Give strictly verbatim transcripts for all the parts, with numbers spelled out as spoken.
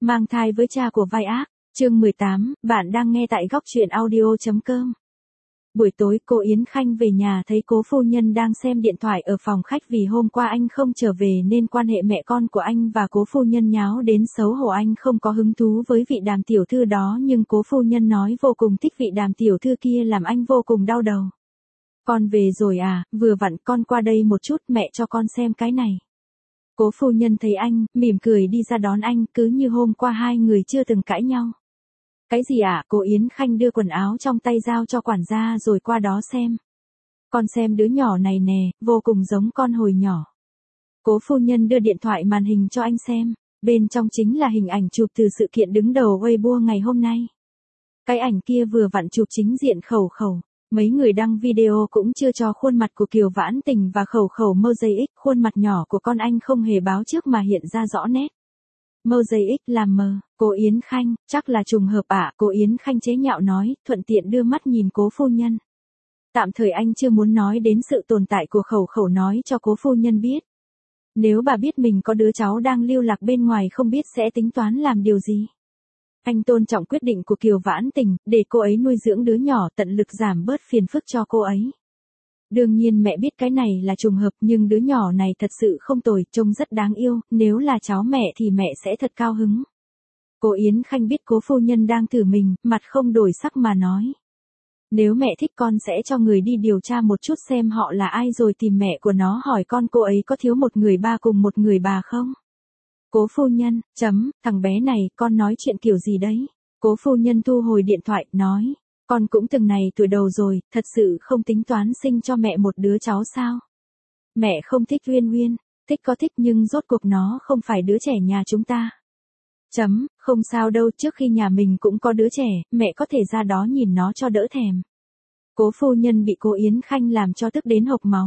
Mang thai với cha của vai ác, chương mười tám, bạn đang nghe tại góc truyện audio.com. Buổi tối cô Yến Khanh về nhà thấy cố phu nhân đang xem điện thoại ở phòng khách vì hôm qua anh không trở về nên quan hệ mẹ con của anh và cố phu nhân nháo đến xấu hổ. Anh không có hứng thú với vị Đàm tiểu thư đó nhưng cố phu nhân nói vô cùng thích vị Đàm tiểu thư kia làm anh vô cùng đau đầu. Con về rồi à, vừa vặn con qua đây một chút mẹ cho con xem cái này. Cố phu nhân thấy anh, mỉm cười đi ra đón anh cứ như hôm qua hai người chưa từng cãi nhau. Cái gì ạ? À? Cô Yến Khanh đưa quần áo trong tay giao cho quản gia rồi qua đó xem. Con xem đứa nhỏ này nè, vô cùng giống con hồi nhỏ. Cố phu nhân đưa điện thoại màn hình cho anh xem, bên trong chính là hình ảnh chụp từ sự kiện đứng đầu Weibo ngày hôm nay. Cái ảnh kia vừa vặn chụp chính diện Khẩu Khẩu. Mấy người đăng video cũng chưa cho khuôn mặt của Kiều Vãn Tình và Khẩu Khẩu mosaic, khuôn mặt nhỏ của con anh không hề báo trước mà hiện ra rõ nét. Mosaic làm mờ, cô Yến Khanh, chắc là trùng hợp ạ, à? Cô Yến Khanh chế nhạo nói, thuận tiện đưa mắt nhìn cố phu nhân. Tạm thời anh chưa muốn nói đến sự tồn tại của Khẩu Khẩu nói cho cố phu nhân biết. Nếu bà biết mình có đứa cháu đang lưu lạc bên ngoài không biết sẽ tính toán làm điều gì. Anh tôn trọng quyết định của Kiều Vãn Tình, để cô ấy nuôi dưỡng đứa nhỏ tận lực giảm bớt phiền phức cho cô ấy. Đương nhiên mẹ biết cái này là trùng hợp nhưng đứa nhỏ này thật sự không tồi, trông rất đáng yêu, nếu là cháu mẹ thì mẹ sẽ thật cao hứng. Cô Yến Khanh biết cố phu nhân đang thử mình, mặt không đổi sắc mà nói. Nếu mẹ thích con sẽ cho người đi điều tra một chút xem họ là ai rồi tìm mẹ của nó hỏi con cô ấy có thiếu một người ba cùng một người bà không? Cố phu nhân, chấm, thằng bé này, con nói chuyện kiểu gì đấy? Cố phu nhân thu hồi điện thoại, nói, con cũng từng này tuổi đầu rồi, thật sự không tính toán sinh cho mẹ một đứa cháu sao? Mẹ không thích Uyên Uyên, thích có thích nhưng rốt cuộc nó không phải đứa trẻ nhà chúng ta. Chấm, không sao đâu, trước khi nhà mình cũng có đứa trẻ, mẹ có thể ra đó nhìn nó cho đỡ thèm. Cố phu nhân bị cô Yến Khanh làm cho tức đến hộc máu.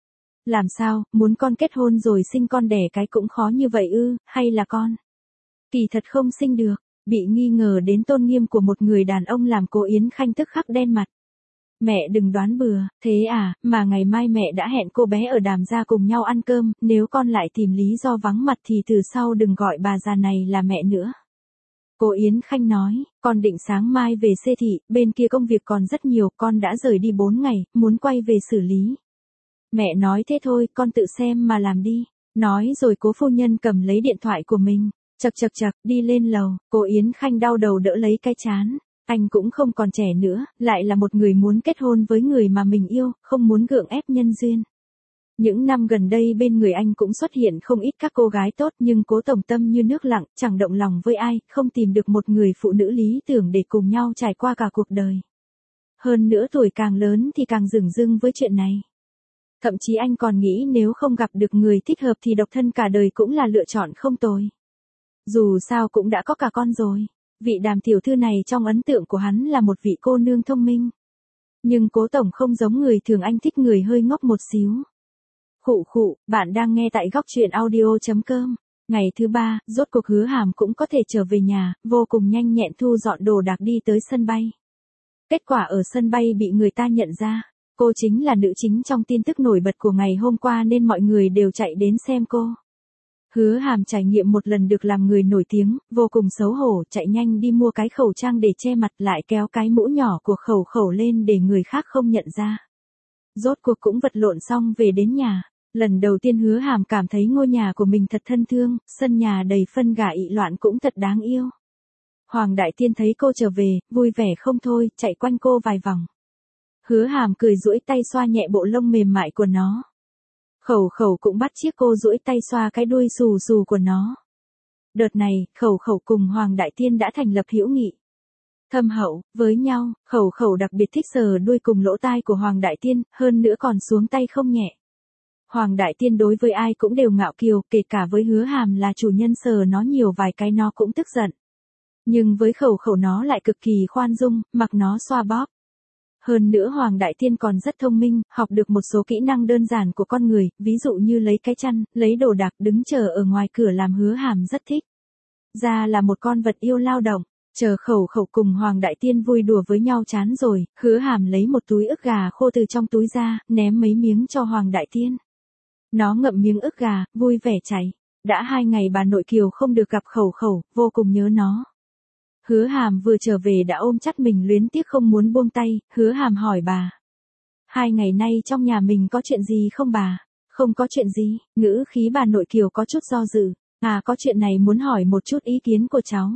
Làm sao, muốn con kết hôn rồi sinh con đẻ cái cũng khó như vậy ư, hay là con? Kỳ thật không sinh được, bị nghi ngờ đến tôn nghiêm của một người đàn ông làm cô Yến Khanh tức khắc đen mặt. Mẹ đừng đoán bừa, thế à, mà ngày mai mẹ đã hẹn cô bé ở Đàm gia cùng nhau ăn cơm, nếu con lại tìm lý do vắng mặt thì từ sau đừng gọi bà già này là mẹ nữa. Cô Yến Khanh nói, con định sáng mai về Xê Thị, bên kia công việc còn rất nhiều, con đã rời đi bốn ngày, muốn quay về xử lý. Mẹ nói thế thôi, con tự xem mà làm đi. Nói rồi cố phu nhân cầm lấy điện thoại của mình, chật chật chật, đi lên lầu, cô Yến Khanh đau đầu đỡ lấy cái chán. Anh cũng không còn trẻ nữa, lại là một người muốn kết hôn với người mà mình yêu, không muốn gượng ép nhân duyên. Những năm gần đây bên người anh cũng xuất hiện không ít các cô gái tốt nhưng cố tổng tâm như nước lặng, chẳng động lòng với ai, không tìm được một người phụ nữ lý tưởng để cùng nhau trải qua cả cuộc đời. Hơn nữa tuổi càng lớn thì càng dửng dưng với chuyện này. Thậm chí anh còn nghĩ nếu không gặp được người thích hợp thì độc thân cả đời cũng là lựa chọn không tồi. Dù sao cũng đã có cả con rồi. Vị Đàm tiểu thư này trong ấn tượng của hắn là một vị cô nương thông minh. Nhưng cố tổng không giống người thường, anh thích người hơi ngốc một xíu. Khụ khụ, bạn đang nghe tại góc truyện audio.com. Ngày thứ ba, rốt cuộc Hứa Hàm cũng có thể trở về nhà, vô cùng nhanh nhẹn thu dọn đồ đạc đi tới sân bay. Kết quả ở sân bay bị người ta nhận ra. Cô chính là nữ chính trong tin tức nổi bật của ngày hôm qua nên mọi người đều chạy đến xem cô. Hứa Hàm trải nghiệm một lần được làm người nổi tiếng, vô cùng xấu hổ, chạy nhanh đi mua cái khẩu trang để che mặt lại kéo cái mũ nhỏ của Khẩu Khẩu lên để người khác không nhận ra. Rốt cuộc cũng vật lộn xong về đến nhà. Lần đầu tiên Hứa Hàm cảm thấy ngôi nhà của mình thật thân thương, sân nhà đầy phân gà ị loạn cũng thật đáng yêu. Hoàng Đại Tiên thấy cô trở về, vui vẻ không thôi, chạy quanh cô vài vòng. Hứa Hàm cười duỗi tay xoa nhẹ bộ lông mềm mại của nó. Khẩu Khẩu cũng bắt chiếc cô duỗi tay xoa cái đuôi xù xù của nó. Đợt này, Khẩu Khẩu cùng Hoàng Đại Tiên đã thành lập hữu nghị thâm hậu với nhau. Khẩu Khẩu đặc biệt thích sờ đuôi cùng lỗ tai của Hoàng Đại Tiên, hơn nữa còn xuống tay không nhẹ. Hoàng Đại Tiên đối với ai cũng đều ngạo kiều, kể cả với Hứa Hàm là chủ nhân sờ nó nhiều vài cái nó cũng tức giận. Nhưng với Khẩu Khẩu nó lại cực kỳ khoan dung, mặc nó xoa bóp. Hơn nữa Hoàng Đại Tiên còn rất thông minh, học được một số kỹ năng đơn giản của con người, ví dụ như lấy cái chăn, lấy đồ đạc đứng chờ ở ngoài cửa làm Hứa Hàm rất thích. Ra là một con vật yêu lao động, chờ Khẩu Khẩu cùng Hoàng Đại Tiên vui đùa với nhau chán rồi, Hứa Hàm lấy một túi ức gà khô từ trong túi ra, ném mấy miếng cho Hoàng Đại Tiên. Nó ngậm miếng ức gà, vui vẻ chảy. Đã hai ngày bà nội Kiều không được gặp Khẩu Khẩu, vô cùng nhớ nó. Hứa Hàm vừa trở về đã ôm chặt mình luyến tiếc không muốn buông tay, Hứa Hàm hỏi bà. Hai ngày nay trong nhà mình có chuyện gì không bà? Không có chuyện gì, ngữ khí bà nội Kiều có chút do dự. À, có chuyện này muốn hỏi một chút ý kiến của cháu.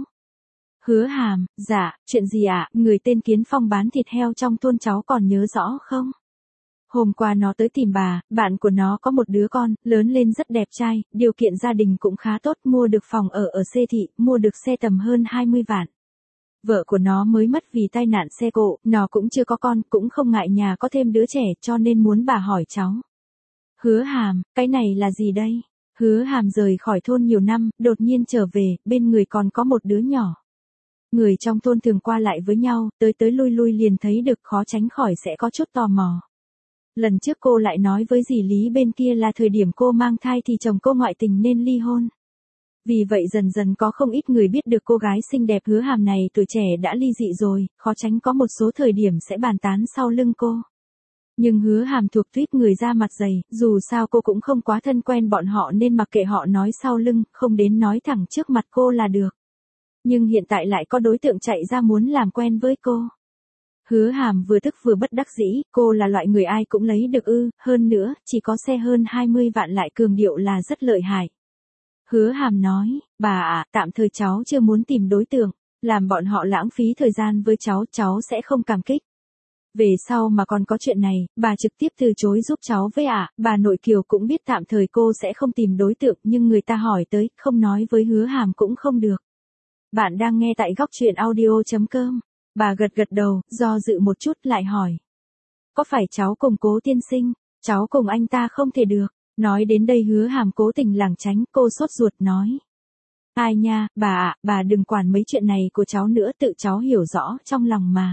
Hứa Hàm, dạ, chuyện gì ạ, à? Người tên Kiến Phong bán thịt heo trong thôn cháu còn nhớ rõ không? Hôm qua nó tới tìm bà, bạn của nó có một đứa con, lớn lên rất đẹp trai, điều kiện gia đình cũng khá tốt, mua được phòng ở ở xê thị, mua được xe tầm hơn hai mươi vạn. Vợ của nó mới mất vì tai nạn xe cộ, nó cũng chưa có con, cũng không ngại nhà có thêm đứa trẻ, cho nên muốn bà hỏi cháu. Hứa Hàm, cái này là gì đây? Hứa Hàm rời khỏi thôn nhiều năm, đột nhiên trở về, bên người còn có một đứa nhỏ. Người trong thôn thường qua lại với nhau, tới tới lui lui liền thấy được, khó tránh khỏi sẽ có chút tò mò. Lần trước cô lại nói với dì Lý bên kia là thời điểm cô mang thai thì chồng cô ngoại tình nên ly hôn. Vì vậy dần dần có không ít người biết được cô gái xinh đẹp Hứa Hàm này tuổi trẻ đã ly dị rồi, khó tránh có một số thời điểm sẽ bàn tán sau lưng cô. Nhưng Hứa Hàm thuộc tuýp người da mặt dày, dù sao cô cũng không quá thân quen bọn họ nên mặc kệ họ nói sau lưng, không đến nói thẳng trước mặt cô là được. Nhưng hiện tại lại có đối tượng chạy ra muốn làm quen với cô. Hứa Hàm vừa tức vừa bất đắc dĩ, cô là loại người ai cũng lấy được ư, hơn nữa, chỉ có xe hơn hai mươi vạn lại cường điệu là rất lợi hại. Hứa Hàm nói, bà ạ, tạm thời cháu chưa muốn tìm đối tượng, làm bọn họ lãng phí thời gian với cháu, cháu sẽ không cảm kích. Về sau mà còn có chuyện này, bà trực tiếp từ chối giúp cháu với ạ, bà nội Kiều cũng biết tạm thời cô sẽ không tìm đối tượng nhưng người ta hỏi tới, không nói với Hứa Hàm cũng không được. Bạn đang nghe tại góc truyện audio chấm com. Bà gật gật đầu, do dự một chút lại hỏi. Có phải cháu cùng Cố tiên sinh, cháu cùng anh ta không thể được. Nói đến đây Hứa Hàm cố tình lảng tránh, cô sốt ruột nói. Ai nha, bà ạ, bà đừng quản mấy chuyện này của cháu nữa, tự cháu hiểu rõ trong lòng mà.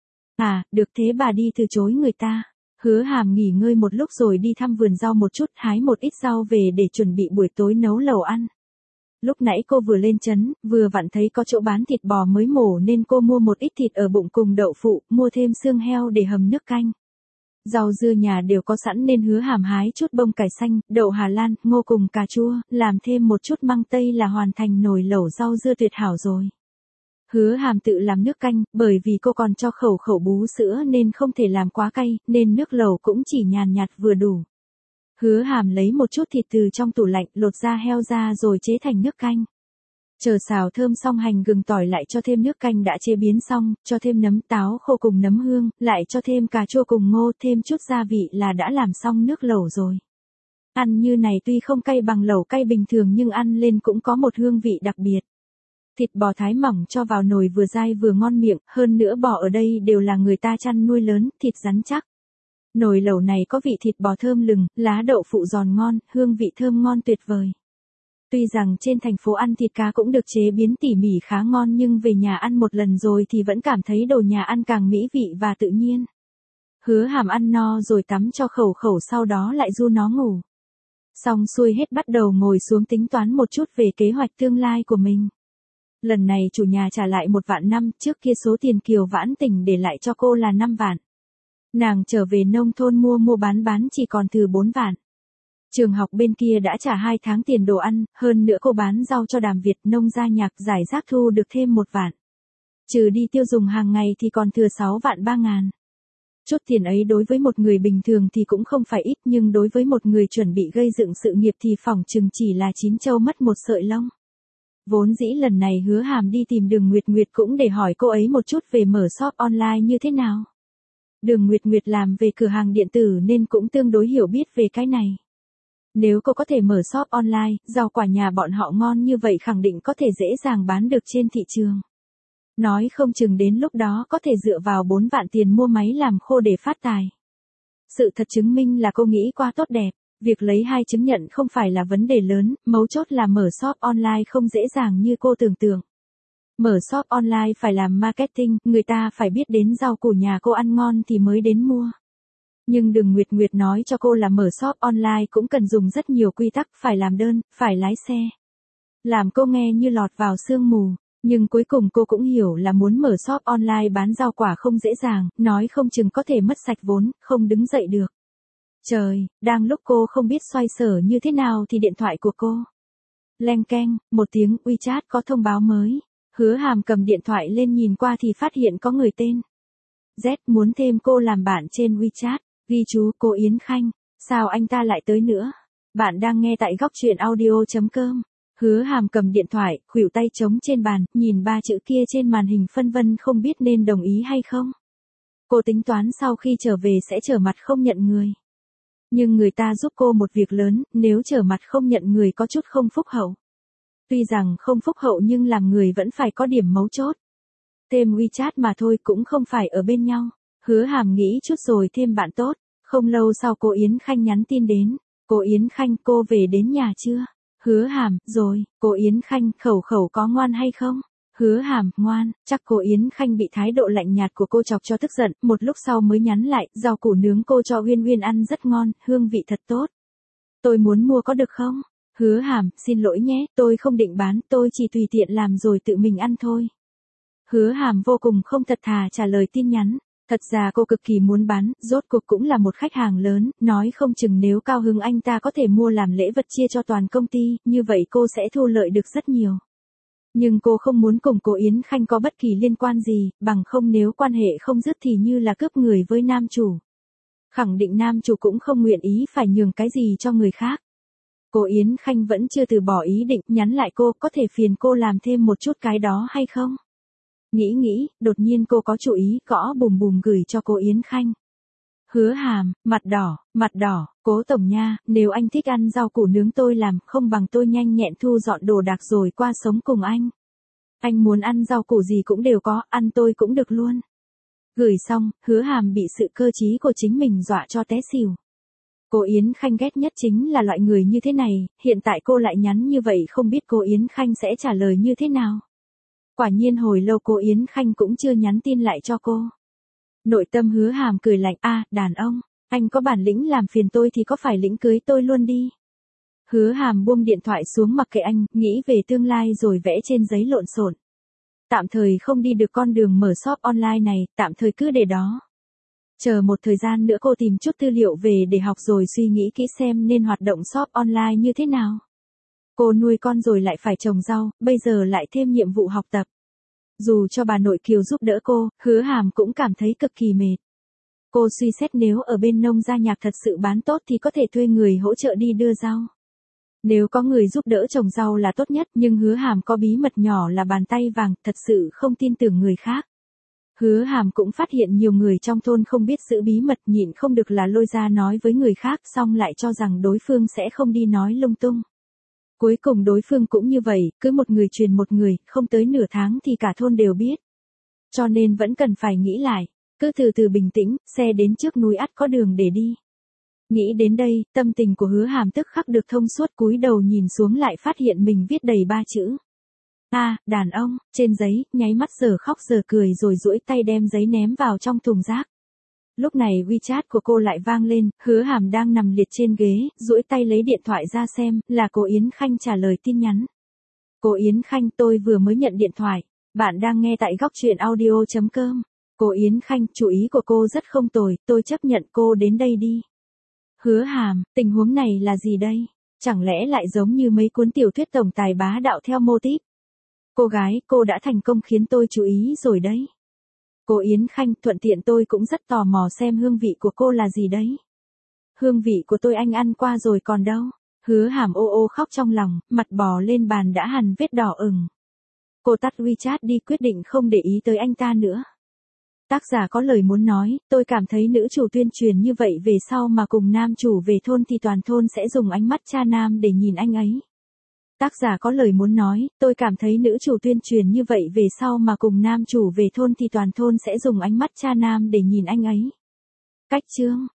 À, được thế bà đi từ chối người ta. Hứa Hàm nghỉ ngơi một lúc rồi đi thăm vườn rau một chút, hái một ít rau về để chuẩn bị buổi tối nấu lẩu ăn. Lúc nãy cô vừa lên trấn, vừa vặn thấy có chỗ bán thịt bò mới mổ nên cô mua một ít thịt ở bụng cùng đậu phụ, mua thêm xương heo để hầm nước canh. Rau dưa nhà đều có sẵn nên Hứa Hàm hái chút bông cải xanh, đậu Hà Lan, ngô cùng cà chua, làm thêm một chút măng tây là hoàn thành nồi lẩu rau dưa tuyệt hảo rồi. Hứa Hàm tự làm nước canh, bởi vì cô còn cho Khẩu Khẩu bú sữa nên không thể làm quá cay, nên nước lẩu cũng chỉ nhàn nhạt vừa đủ. Hứa Hàm lấy một chút thịt từ trong tủ lạnh, lột da heo ra rồi chế thành nước canh. Chờ xào thơm xong hành gừng tỏi lại cho thêm nước canh đã chế biến xong, cho thêm nấm táo khô cùng nấm hương, lại cho thêm cà chua cùng ngô, thêm chút gia vị là đã làm xong nước lẩu rồi. Ăn như này tuy không cay bằng lẩu cay bình thường nhưng ăn lên cũng có một hương vị đặc biệt. Thịt bò thái mỏng cho vào nồi vừa dai vừa ngon miệng, hơn nữa bò ở đây đều là người ta chăn nuôi lớn, thịt rắn chắc. Nồi lẩu này có vị thịt bò thơm lừng, lá đậu phụ giòn ngon, hương vị thơm ngon tuyệt vời. Tuy rằng trên thành phố ăn thịt cá cũng được chế biến tỉ mỉ khá ngon nhưng về nhà ăn một lần rồi thì vẫn cảm thấy đồ nhà ăn càng mỹ vị và tự nhiên. Hứa Hàm ăn no rồi tắm cho Khẩu Khẩu sau đó lại du nó ngủ. Xong xuôi hết bắt đầu ngồi xuống tính toán một chút về kế hoạch tương lai của mình. Lần này chủ nhà trả lại một vạn năm, trước kia số tiền Kiều Vãn Tình để lại cho cô là năm vạn. Nàng trở về nông thôn mua mua bán bán chỉ còn thừa bốn vạn. Trường học bên kia đã trả hai tháng tiền đồ ăn, hơn nữa cô bán rau cho Đàm Việt nông gia nhạc giải rác thu được thêm một vạn. Trừ đi tiêu dùng hàng ngày thì còn thừa sáu vạn ba ngàn. Chút tiền ấy đối với một người bình thường thì cũng không phải ít nhưng đối với một người chuẩn bị gây dựng sự nghiệp thì phỏng chừng chỉ là chín châu mất một sợi lông. Vốn dĩ lần này Hứa Hàm đi tìm Đường Nguyệt Nguyệt cũng để hỏi cô ấy một chút về mở shop online như thế nào. Đường Nguyệt Nguyệt làm về cửa hàng điện tử nên cũng tương đối hiểu biết về cái này. Nếu cô có thể mở shop online, rau quả nhà bọn họ ngon như vậy khẳng định có thể dễ dàng bán được trên thị trường. Nói không chừng đến lúc đó có thể dựa vào bốn vạn tiền mua máy làm khô để phát tài. Sự thật chứng minh là cô nghĩ quá tốt đẹp. Việc lấy hai chứng nhận không phải là vấn đề lớn, mấu chốt là mở shop online không dễ dàng như cô tưởng tượng. Mở shop online phải làm marketing, người ta phải biết đến rau củ nhà cô ăn ngon thì mới đến mua. Nhưng Đường Nguyệt Nguyệt nói cho cô là mở shop online cũng cần dùng rất nhiều quy tắc, phải làm đơn, phải lái xe. Làm cô nghe như lọt vào sương mù, nhưng cuối cùng cô cũng hiểu là muốn mở shop online bán rau quả không dễ dàng, nói không chừng có thể mất sạch vốn, không đứng dậy được. Trời, đang lúc cô không biết xoay sở như thế nào thì điện thoại của cô Leng keng, một tiếng WeChat có thông báo mới. Hứa Hàm cầm điện thoại lên nhìn qua thì phát hiện có người tên Z muốn thêm cô làm bạn trên WeChat. Ghi chú cô Yến Khanh. Sao anh ta lại tới nữa? Bạn đang nghe tại góc truyện audio.com. Hứa Hàm cầm điện thoại, khuỷu tay trống trên bàn, nhìn ba chữ kia trên màn hình phân vân không biết nên đồng ý hay không. Cô tính toán sau khi trở về sẽ trở mặt không nhận người. Nhưng người ta giúp cô một việc lớn, nếu trở mặt không nhận người có chút không phúc hậu. Tuy rằng không phúc hậu nhưng làm người vẫn phải có điểm mấu chốt. Thêm WeChat mà thôi cũng không phải ở bên nhau. Hứa Hàm nghĩ chút rồi thêm bạn tốt. Không lâu sau cô Yến Khanh nhắn tin đến. Cô Yến Khanh, cô về đến nhà chưa? Hứa Hàm, rồi. Cô Yến Khanh, khẩu khẩu có ngoan hay không? Hứa Hàm, ngoan. Chắc cô Yến Khanh bị thái độ lạnh nhạt của cô chọc cho tức giận, một lúc sau mới nhắn lại, rau củ nướng cô cho Uyên Uyên ăn rất ngon, hương vị thật tốt. Tôi muốn mua có được không? Hứa Hàm, xin lỗi nhé, tôi không định bán, tôi chỉ tùy tiện làm rồi tự mình ăn thôi. Hứa Hàm vô cùng không thật thà trả lời tin nhắn. Thật ra cô cực kỳ muốn bán, rốt cuộc cũng là một khách hàng lớn, nói không chừng nếu cao hứng anh ta có thể mua làm lễ vật chia cho toàn công ty, như vậy cô sẽ thu lợi được rất nhiều. Nhưng cô không muốn cùng cô Yến Khanh có bất kỳ liên quan gì, bằng không nếu quan hệ không dứt thì như là cướp người với nam chủ. Khẳng định nam chủ cũng không nguyện ý phải nhường cái gì cho người khác. Cô Yến Khanh vẫn chưa từ bỏ ý định, nhắn lại cô, có thể phiền cô làm thêm một chút cái đó hay không? Nghĩ nghĩ, đột nhiên cô có chủ ý, gõ bùm bùm gửi cho cô Yến Khanh. Hứa Hàm, mặt đỏ, mặt đỏ, cố tổng nha, nếu anh thích ăn rau củ nướng tôi làm, không bằng tôi nhanh nhẹn thu dọn đồ đạc rồi qua sống cùng anh. Anh muốn ăn rau củ gì cũng đều có, ăn tôi cũng được luôn. Gửi xong, Hứa Hàm bị sự cơ trí của chính mình dọa cho té xỉu. Cô Yến Khanh ghét nhất chính là loại người như thế này, hiện tại cô lại nhắn như vậy không biết cô Yến Khanh sẽ trả lời như thế nào. Quả nhiên hồi lâu cô Yến Khanh cũng chưa nhắn tin lại cho cô. Nội tâm Hứa Hàm cười lạnh, a à, đàn ông, anh có bản lĩnh làm phiền tôi thì có phải lĩnh cưới tôi luôn đi. Hứa Hàm buông điện thoại xuống mặc kệ anh, nghĩ về tương lai rồi vẽ trên giấy lộn xộn. Tạm thời không đi được con đường mở shop online này, tạm thời cứ để đó. Chờ một thời gian nữa cô tìm chút tư liệu về để học rồi suy nghĩ kỹ xem nên hoạt động shop online như thế nào. Cô nuôi con rồi lại phải trồng rau, bây giờ lại thêm nhiệm vụ học tập. Dù cho bà nội Kiều giúp đỡ cô, Hứa Hàm cũng cảm thấy cực kỳ mệt. Cô suy xét nếu ở bên nông gia nhạc thật sự bán tốt thì có thể thuê người hỗ trợ đi đưa rau. Nếu có người giúp đỡ trồng rau là tốt nhất, nhưng Hứa Hàm có bí mật nhỏ là bàn tay vàng, thật sự không tin tưởng người khác. Hứa Hàm cũng phát hiện nhiều người trong thôn không biết giữ bí mật, nhịn không được là lôi ra nói với người khác, xong lại cho rằng đối phương sẽ không đi nói lung tung. Cuối cùng đối phương cũng như vậy, cứ một người truyền một người, không tới nửa tháng thì cả thôn đều biết. Cho nên vẫn cần phải nghĩ lại, cứ từ từ bình tĩnh, xe đến trước núi ắt có đường để đi. Nghĩ đến đây, tâm tình của Hứa Hàm tức khắc được thông suốt, cúi đầu nhìn xuống lại phát hiện mình viết đầy ba chữ. A, à, đàn ông, trên giấy, nháy mắt giờ khóc giờ cười rồi duỗi tay đem giấy ném vào trong thùng rác. Lúc này WeChat của cô lại vang lên, Hứa Hàm đang nằm liệt trên ghế, duỗi tay lấy điện thoại ra xem, là cô Yến Khanh trả lời tin nhắn. Cô Yến Khanh, tôi vừa mới nhận điện thoại, bạn đang nghe tại góc truyện audio.com. Cô Yến Khanh, chủ ý của cô rất không tồi, tôi chấp nhận cô đến đây đi. Hứa Hàm, tình huống này là gì đây? Chẳng lẽ lại giống như mấy cuốn tiểu thuyết tổng tài bá đạo theo mô típ? Cô gái, cô đã thành công khiến tôi chú ý rồi đấy. Cô Yến Khanh, thuận tiện tôi cũng rất tò mò xem hương vị của cô là gì đấy. Hương vị của tôi anh ăn qua rồi còn đâu. Hứa Hàm ô ô khóc trong lòng, mặt bò lên bàn đã hằn vết đỏ ửng. Cô tắt WeChat đi, quyết định không để ý tới anh ta nữa. Tác giả có lời muốn nói, tôi cảm thấy nữ chủ tuyên truyền như vậy về sau mà cùng nam chủ về thôn thì toàn thôn sẽ dùng ánh mắt cha nam để nhìn anh ấy. Tác giả có lời muốn nói, tôi cảm thấy nữ chủ tuyên truyền như vậy về sau mà cùng nam chủ về thôn thì toàn thôn sẽ dùng ánh mắt cha nam để nhìn anh ấy. Cách chương